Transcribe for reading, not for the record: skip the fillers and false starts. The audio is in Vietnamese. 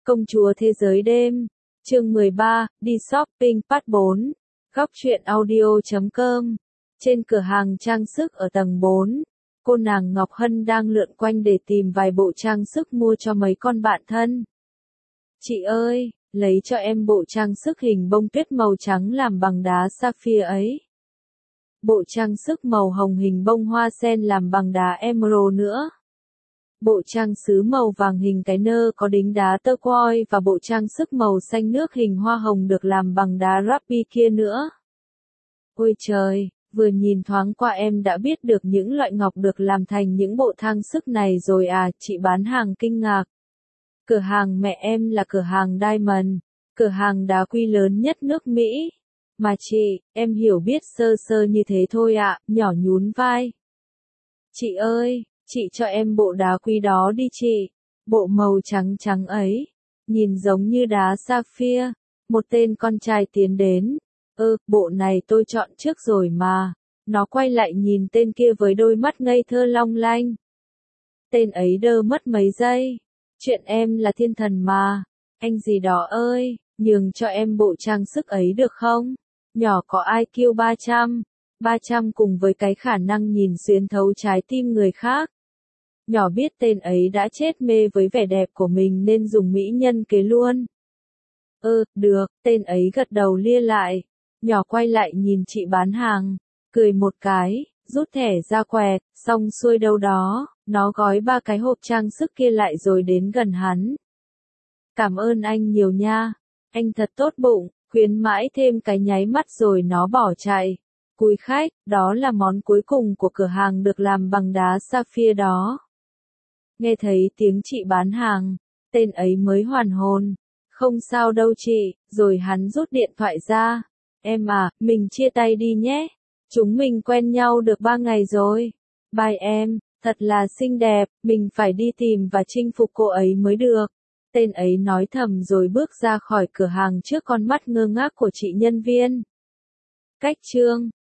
Công chúa thế giới đêm, chương 13, đi shopping part 4, góc truyện audio.com. Trên cửa hàng trang sức ở tầng 4, cô nàng Ngọc Hân đang lượn quanh để tìm vài bộ trang sức mua cho mấy con bạn thân. Chị ơi, lấy cho em bộ trang sức hình bông tuyết màu trắng làm bằng đá sapphire ấy. Bộ trang sức màu hồng hình bông hoa sen làm bằng đá emerald nữa. Bộ trang sứ màu vàng hình cái nơ có đính đá turquoise và bộ trang sức màu xanh nước hình hoa hồng được làm bằng đá ruby kia nữa. Ôi trời, vừa nhìn thoáng qua em đã biết được những loại ngọc được làm thành những bộ trang sức này rồi à, chị bán hàng kinh ngạc. Cửa hàng mẹ em là cửa hàng Diamond, cửa hàng đá quý lớn nhất nước Mỹ. Mà chị, em hiểu biết sơ sơ như thế thôi ạ, nhỏ nhún vai. Chị ơi, chị cho em bộ đá quý đó đi chị, bộ màu trắng trắng ấy, nhìn giống như đá sapphire. Một tên con trai tiến đến. Bộ này tôi chọn trước rồi mà. Nó quay lại nhìn tên kia với đôi mắt ngây thơ long lanh. Tên ấy đơ mất mấy giây. Chuyện em là thiên thần mà. Anh gì đó ơi, nhường cho em bộ trang sức ấy được không? Nhỏ có IQ 300. 300 cùng với cái khả năng nhìn xuyên thấu trái tim người khác. Nhỏ biết tên ấy đã chết mê với vẻ đẹp của mình nên dùng mỹ nhân kế luôn. Được, tên ấy gật đầu lia lại. Nhỏ quay lại nhìn chị bán hàng, cười một cái, rút thẻ ra quẹt, xong xuôi đâu đó, nó gói 3 cái hộp trang sức kia lại rồi đến gần hắn. Cảm ơn anh nhiều nha, anh thật tốt bụng, khuyến mãi thêm cái nháy mắt rồi nó bỏ chạy. Cúi khách, đó là món cuối cùng của cửa hàng được làm bằng đá sapphire đó. Nghe thấy tiếng chị bán hàng, tên ấy mới hoàn hồn. Không sao đâu chị, rồi hắn rút điện thoại ra. Em à, mình chia tay đi nhé. Chúng mình quen nhau được 3 ngày rồi. Bye em, thật là xinh đẹp, mình phải đi tìm và chinh phục cô ấy mới được. Tên ấy nói thầm rồi bước ra khỏi cửa hàng trước con mắt ngơ ngác của chị nhân viên. Cách chương